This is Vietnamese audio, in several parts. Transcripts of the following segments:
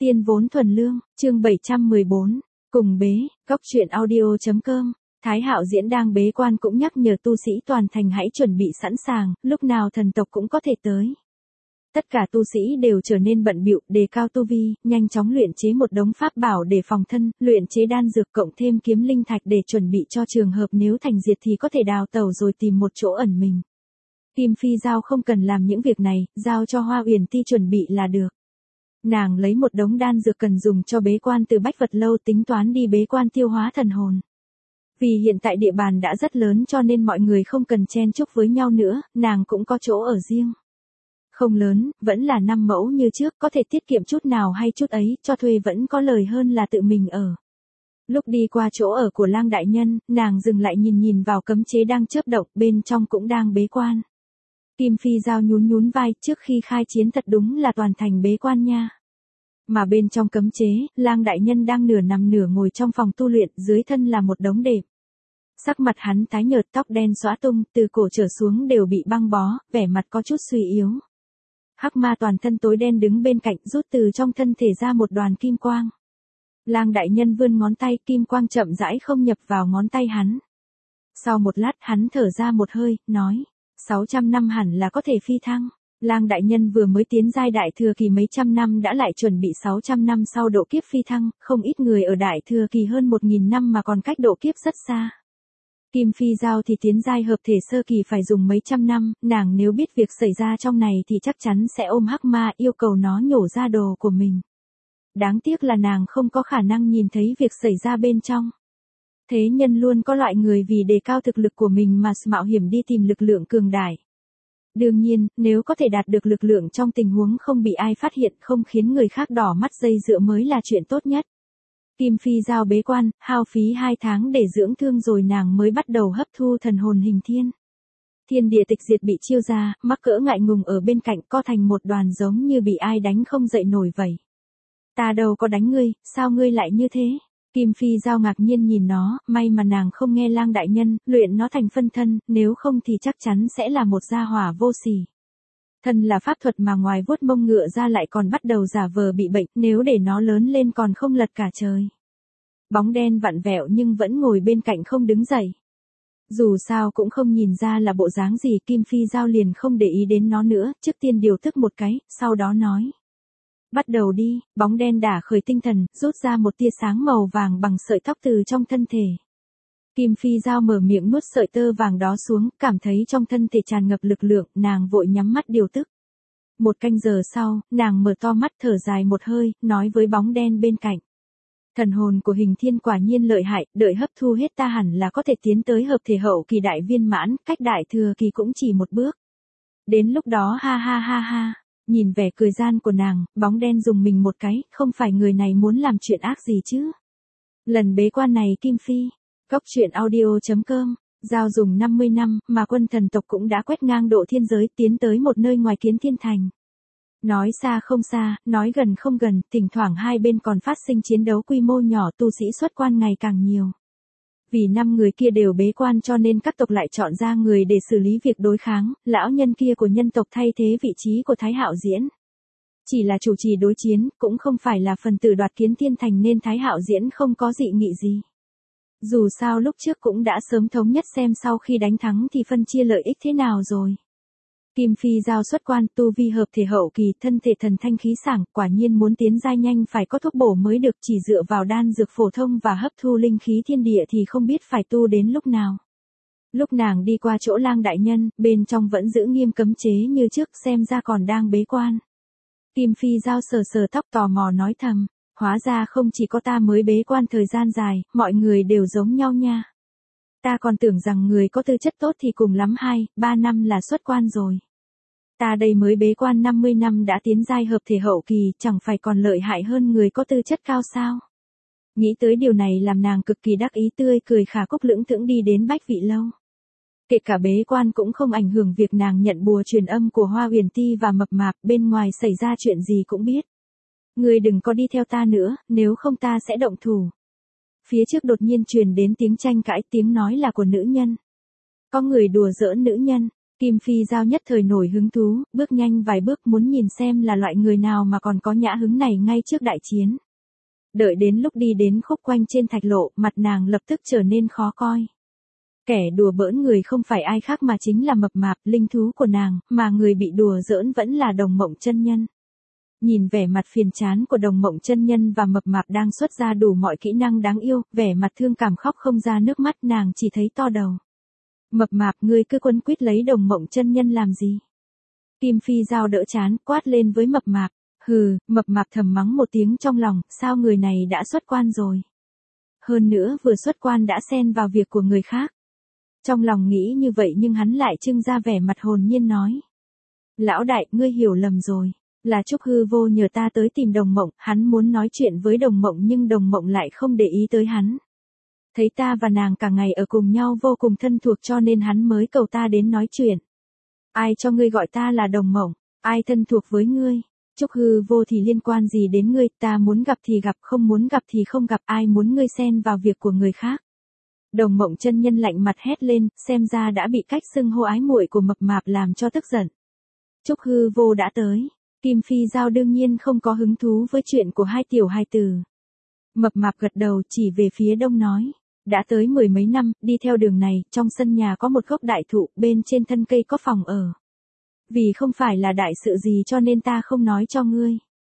Tiên vốn thuần lương, chương 714, cùng bế, góc truyện audio.com. Thái Hạo Diễn đang bế quan cũng nhắc nhở tu sĩ toàn thành hãy chuẩn bị sẵn sàng, lúc nào thần tộc cũng có thể tới. Tất cả tu sĩ đều trở nên bận bịu, đề cao tu vi, nhanh chóng luyện chế một đống pháp bảo để phòng thân, luyện chế đan dược cộng thêm kiếm linh thạch để chuẩn bị cho trường hợp nếu thành diệt thì có thể đào tẩu rồi tìm một chỗ ẩn mình. Kim Phi Giao không cần làm những việc này, giao cho Hoa Uyển Ti chuẩn bị là được. Nàng lấy một đống đan dược cần dùng cho bế quan từ Bách Vật Lâu tính toán đi bế quan tiêu hóa thần hồn. Vì hiện tại địa bàn đã rất lớn cho nên mọi người không cần chen chúc với nhau nữa, nàng cũng có chỗ ở riêng. Không lớn, vẫn là 5 mẫu như trước, có thể tiết kiệm chút nào hay chút ấy, cho thuê vẫn có lời hơn là tự mình ở. Lúc đi qua chỗ ở của Lang đại nhân, nàng dừng lại nhìn vào cấm chế đang chớp động, bên trong cũng đang bế quan. Kim Phi Giao nhún vai, trước khi khai chiến thật đúng là toàn thành bế quan nha. Mà bên trong cấm chế, Lang đại nhân đang nửa nằm nửa ngồi trong phòng tu luyện, dưới thân là một đống đệm. Sắc mặt hắn tái nhợt, tóc đen xõa tung, từ cổ trở xuống đều bị băng bó, vẻ mặt có chút suy yếu. Hắc ma toàn thân tối đen đứng bên cạnh, rút từ trong thân thể ra một đoàn kim quang. Lang đại nhân vươn ngón tay, kim quang chậm rãi không nhập vào ngón tay hắn. Sau một lát hắn thở ra một hơi, nói, 600 năm hẳn là có thể phi thăng. Lang đại nhân vừa mới tiến giai đại thừa kỳ mấy trăm năm đã lại chuẩn bị 600 năm sau độ kiếp phi thăng, không ít người ở đại thừa kỳ hơn 1000 năm mà còn cách độ kiếp rất xa. Kim Phi Giao thì tiến giai hợp thể sơ kỳ phải dùng mấy trăm năm, nàng nếu biết việc xảy ra trong này thì chắc chắn sẽ ôm hắc ma yêu cầu nó nhổ ra đồ của mình. Đáng tiếc là nàng không có khả năng nhìn thấy việc xảy ra bên trong. Thế nhân luôn có loại người vì đề cao thực lực của mình mà mạo hiểm đi tìm lực lượng cường đại. Đương nhiên, nếu có thể đạt được lực lượng trong tình huống không bị ai phát hiện, không khiến người khác đỏ mắt dây dựa mới là chuyện tốt nhất. Kim Phi Giao bế quan, hao phí 2 tháng để dưỡng thương rồi nàng mới bắt đầu hấp thu thần hồn hình thiên. Thiên địa tịch diệt bị chiêu ra, mắc cỡ ngại ngùng ở bên cạnh co thành một đoàn giống như bị ai đánh không dậy nổi vậy. Ta đâu có đánh ngươi, sao ngươi lại như thế? Kim Phi Giao ngạc nhiên nhìn nó, may mà nàng không nghe Lang đại nhân, luyện nó thành phân thân, nếu không thì chắc chắn sẽ là một gia hỏa vô sỉ. Thân là pháp thuật mà ngoài vuốt mông ngựa ra lại còn bắt đầu giả vờ bị bệnh, nếu để nó lớn lên còn không lật cả trời. Bóng đen vặn vẹo nhưng vẫn ngồi bên cạnh không đứng dậy. Dù sao cũng không nhìn ra là bộ dáng gì, Kim Phi Giao liền không để ý đến nó nữa, trước tiên điều tức một cái, sau đó nói. Bắt đầu đi, bóng đen đả khởi tinh thần, rút ra một tia sáng màu vàng bằng sợi tóc từ trong thân thể. Kim Phi Giao mở miệng nuốt sợi tơ vàng đó xuống, cảm thấy trong thân thể tràn ngập lực lượng, nàng vội nhắm mắt điều tức. 1 canh giờ sau, nàng mở to mắt thở dài một hơi, nói với bóng đen bên cạnh. Thần hồn của hình thiên quả nhiên lợi hại, đợi hấp thu hết ta hẳn là có thể tiến tới hợp thể hậu kỳ đại viên mãn, cách đại thừa kỳ cũng chỉ một bước. Đến lúc đó ha ha. Nhìn vẻ cười gian của nàng, bóng đen dùng mình một cái, không phải người này muốn làm chuyện ác gì chứ. Lần bế quan này Kim Phi, góc truyện audio.com, Giao dùng 50 năm, mà quân thần tộc cũng đã quét ngang độ thiên giới tiến tới một nơi ngoài Kiến Thiên Thành. Nói xa không xa, nói gần không gần, thỉnh thoảng hai bên còn phát sinh chiến đấu quy mô nhỏ, tu sĩ xuất quan ngày càng nhiều. Vì 5 người kia đều bế quan cho nên các tộc lại chọn ra người để xử lý việc đối kháng, lão nhân kia của nhân tộc thay thế vị trí của Thái Hạo Diễn. Chỉ là chủ trì đối chiến, cũng không phải là phần tử đoạt Kiến Thiên Thành nên Thái Hạo Diễn không có dị nghị gì. Dù sao lúc trước cũng đã sớm thống nhất xem sau khi đánh thắng thì phân chia lợi ích thế nào rồi. Kim Phi Giao xuất quan, tu vi hợp thể hậu kỳ, thân thể thần thanh khí sảng, quả nhiên muốn tiến giai nhanh phải có thuốc bổ mới được, chỉ dựa vào đan dược phổ thông và hấp thu linh khí thiên địa thì không biết phải tu đến lúc nào. Lúc nàng đi qua chỗ Lang đại nhân, bên trong vẫn giữ nghiêm cấm chế như trước, xem ra còn đang bế quan. Kim Phi Giao sờ tóc tò mò nói thầm, hóa ra không chỉ có ta mới bế quan thời gian dài, mọi người đều giống nhau nha. Ta còn tưởng rằng người có tư chất tốt thì cùng lắm 2-3 năm là xuất quan rồi. Ta đây mới bế quan 50 năm đã tiến giai hợp thể hậu kỳ, chẳng phải còn lợi hại hơn người có tư chất cao sao. Nghĩ tới điều này làm nàng cực kỳ đắc ý, tươi cười khả cúc lưỡng thững đi đến Bách Vị Lâu. Kể cả bế quan cũng không ảnh hưởng việc nàng nhận bùa truyền âm của Hoa Uyển Ti và Mập Mạp, bên ngoài xảy ra chuyện gì cũng biết. Ngươi đừng có đi theo ta nữa, nếu không ta sẽ động thủ. Phía trước đột nhiên truyền đến tiếng tranh cãi, tiếng nói là của nữ nhân. Có người đùa giỡn nữ nhân. Kim Phi Giao nhất thời nổi hứng thú, bước nhanh vài bước muốn nhìn xem là loại người nào mà còn có nhã hứng này ngay trước đại chiến. Đợi đến lúc đi đến khúc quanh trên thạch lộ, mặt nàng lập tức trở nên khó coi. Kẻ đùa bỡn người không phải ai khác mà chính là Mập Mạp, linh thú của nàng, mà người bị đùa giỡn vẫn là Đồng Mộng chân nhân. Nhìn vẻ mặt phiền chán của Đồng Mộng chân nhân và Mập Mạp đang xuất ra đủ mọi kỹ năng đáng yêu, vẻ mặt thương cảm khóc không ra nước mắt, nàng chỉ thấy to đầu. Mập Mạp, ngươi cứ quấn quýt lấy Đồng Mộng chân nhân làm gì? Kim Phi Giao đỡ chán, quát lên với Mập Mạp. Hừ, Mập Mạp thầm mắng một tiếng trong lòng, sao người này đã xuất quan rồi? Hơn nữa vừa xuất quan đã xen vào việc của người khác. Trong lòng nghĩ như vậy nhưng hắn lại trưng ra vẻ mặt hồn nhiên nói. Lão đại, ngươi hiểu lầm rồi. Là Trúc Hư Vô nhờ ta tới tìm Đồng Mộng, hắn muốn nói chuyện với Đồng Mộng nhưng Đồng Mộng lại không để ý tới hắn. Thấy ta và nàng cả ngày ở cùng nhau vô cùng thân thuộc cho nên hắn mới cầu ta đến nói chuyện. Ai cho ngươi gọi ta là Đồng Mộng? Ai thân thuộc với ngươi? Trúc Hư Vô thì liên quan gì đến ngươi, ta muốn gặp thì gặp, không muốn gặp thì không gặp, ai muốn ngươi xen vào việc của người khác. Đồng Mộng chân nhân lạnh mặt hét lên, xem ra đã bị cách xưng hô ái muội của Mập Mạp làm cho tức giận. Trúc Hư Vô đã tới, Kim Phi Giao đương nhiên không có hứng thú với chuyện của hai tiểu hài tử. Mập Mạp gật đầu chỉ về phía đông nói, đã tới 10 mấy năm, đi theo đường này, trong sân nhà có một gốc đại thụ, bên trên thân cây có phòng ở. Vì không phải là đại sự gì cho nên ta không nói cho ngươi.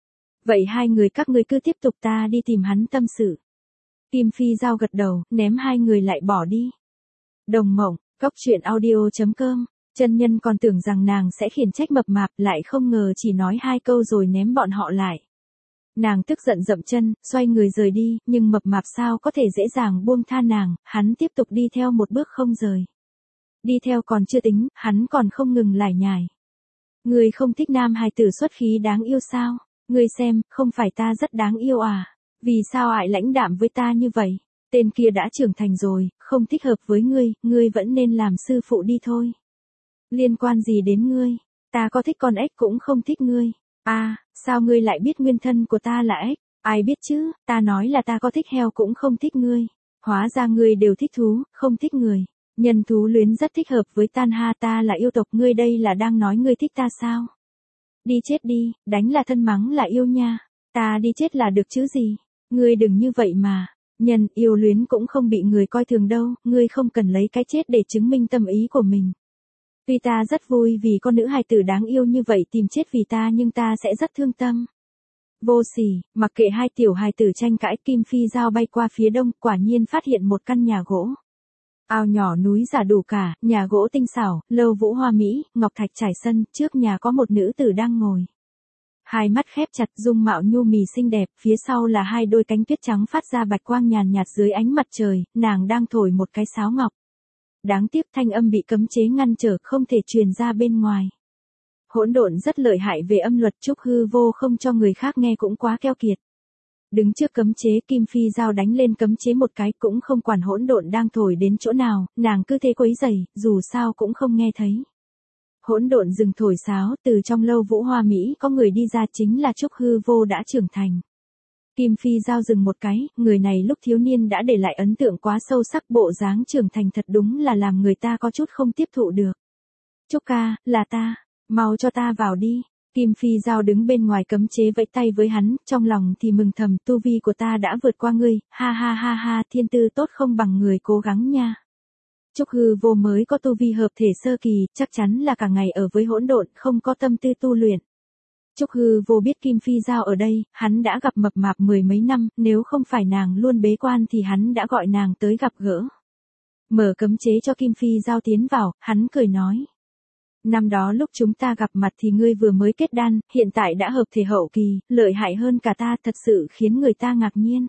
Vậy hai người các ngươi cứ tiếp tục, ta đi tìm hắn tâm sự. Kim Phi Giao gật đầu, ném hai người lại bỏ đi. Đồng Mộng, coctruyện.audio.com, chân nhân còn tưởng rằng nàng sẽ khiển trách Mập Mạp, lại không ngờ chỉ nói hai câu rồi ném bọn họ lại. Nàng tức giận dậm chân, xoay người rời đi, nhưng Mập Mạp sao có thể dễ dàng buông tha nàng, hắn tiếp tục đi theo một bước không rời. Đi theo còn chưa tính, hắn còn không ngừng lải nhải. Ngươi không thích nam hài tử xuất khí đáng yêu sao? Ngươi xem, không phải ta rất đáng yêu à? Vì sao ai lãnh đạm với ta như vậy? Tên kia đã trưởng thành rồi, không thích hợp với ngươi, ngươi vẫn nên làm sư phụ đi thôi. Liên quan gì đến ngươi? Ta có thích con ếch cũng không thích ngươi. À, sao ngươi lại biết nguyên thân của ta là ếch? Ai biết chứ, ta nói là ta có thích heo cũng không thích ngươi. Hóa ra ngươi đều thích thú, không thích người. Nhân thú luyến rất thích hợp với tan ha, ta là yêu tộc, ngươi đây là đang nói ngươi thích ta sao? Đi chết đi, đánh là thân mắng là yêu nha. Ta đi chết là được chứ gì? Ngươi đừng như vậy mà. Nhân yêu luyến cũng không bị người coi thường đâu, ngươi không cần lấy cái chết để chứng minh tâm ý của mình. Tuy ta rất vui vì con nữ hài tử đáng yêu như vậy tìm chết vì ta nhưng ta sẽ rất thương tâm. Vô sỉ, mặc kệ hai tiểu hài tử tranh cãi, Kim Phi Giao bay qua phía đông, quả nhiên phát hiện một căn nhà gỗ. Ao nhỏ núi giả đủ cả, nhà gỗ tinh xảo, lầu vũ hoa mỹ, ngọc thạch trải sân, trước nhà có một nữ tử đang ngồi. Hai mắt khép chặt, dung mạo nhu mì xinh đẹp, phía sau là hai đôi cánh tuyết trắng phát ra bạch quang nhàn nhạt dưới ánh mặt trời, nàng đang thổi một cái sáo ngọc. Đáng tiếc thanh âm bị cấm chế ngăn trở, không thể truyền ra bên ngoài. Hỗn độn rất lợi hại về âm luật, Trúc Hư Vô không cho người khác nghe cũng quá keo kiệt. Đứng trước cấm chế, Kim Phi Giao đánh lên cấm chế một cái, cũng không quản hỗn độn đang thổi đến chỗ nào, nàng cứ thế quấy rầy, dù sao cũng không nghe thấy. Hỗn độn dừng thổi sáo, từ trong lâu vũ hoa mỹ có người đi ra, chính là Trúc Hư Vô đã trưởng thành. Kim Phi Giao dừng một cái, người này lúc thiếu niên đã để lại ấn tượng quá sâu sắc, bộ dáng trưởng thành thật đúng là làm người ta có chút không tiếp thụ được. Trúc ca, là ta, mau cho ta vào đi. Kim Phi Giao đứng bên ngoài cấm chế vẫy tay với hắn, trong lòng thì mừng thầm, tu vi của ta đã vượt qua ngươi, ha ha ha ha, thiên tư tốt không bằng người cố gắng nha. Trúc Hư Vô mới có tu vi hợp thể sơ kỳ, chắc chắn là cả ngày ở với hỗn độn, không có tâm tư tu luyện. Trúc Hư Vô biết Kim Phi Giao ở đây, hắn đã gặp Mập Mạp 10 mấy năm, nếu không phải nàng luôn bế quan thì hắn đã gọi nàng tới gặp gỡ. Mở cấm chế cho Kim Phi Giao tiến vào, hắn cười nói. Năm đó lúc chúng ta gặp mặt thì ngươi vừa mới kết đan, hiện tại đã hợp thể hậu kỳ, lợi hại hơn cả ta, thật sự khiến người ta ngạc nhiên.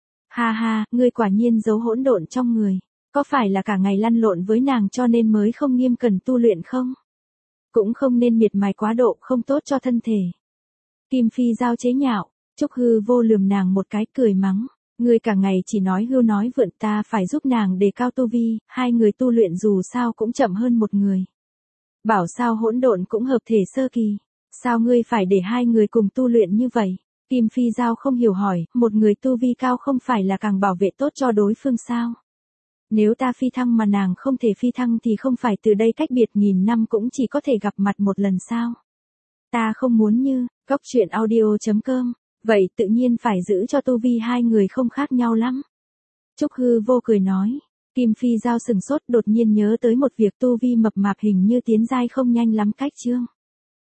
Ha ha, ngươi quả nhiên giấu hỗn độn trong người. Có phải là cả ngày lăn lộn với nàng cho nên mới không nghiêm cẩn tu luyện không? Cũng không nên miệt mài quá độ, không tốt cho thân thể. Kim Phi Giao chế nhạo, Trúc Hư Vô lườm nàng một cái, cười mắng. Ngươi cả ngày chỉ nói hưu nói vượn, ta phải giúp nàng đề cao tu vi, hai người tu luyện dù sao cũng chậm hơn một người. Bảo sao hỗn độn cũng hợp thể sơ kỳ. Sao ngươi phải để hai người cùng tu luyện như vậy? Kim Phi Giao không hiểu hỏi, một người tu vi cao không phải là càng bảo vệ tốt cho đối phương sao? Nếu ta phi thăng mà nàng không thể phi thăng thì không phải từ đây cách biệt nghìn năm cũng chỉ có thể gặp mặt một lần sao? Ta không muốn như, Cóc truyện audio.com, vậy tự nhiên phải giữ cho tu vi hai người không khác nhau lắm. Trúc Hư Vô cười nói. Kim Phi Giao sừng sốt đột nhiên nhớ tới một việc, tu vi mập mạp hình như tiến giai không nhanh lắm cách chương.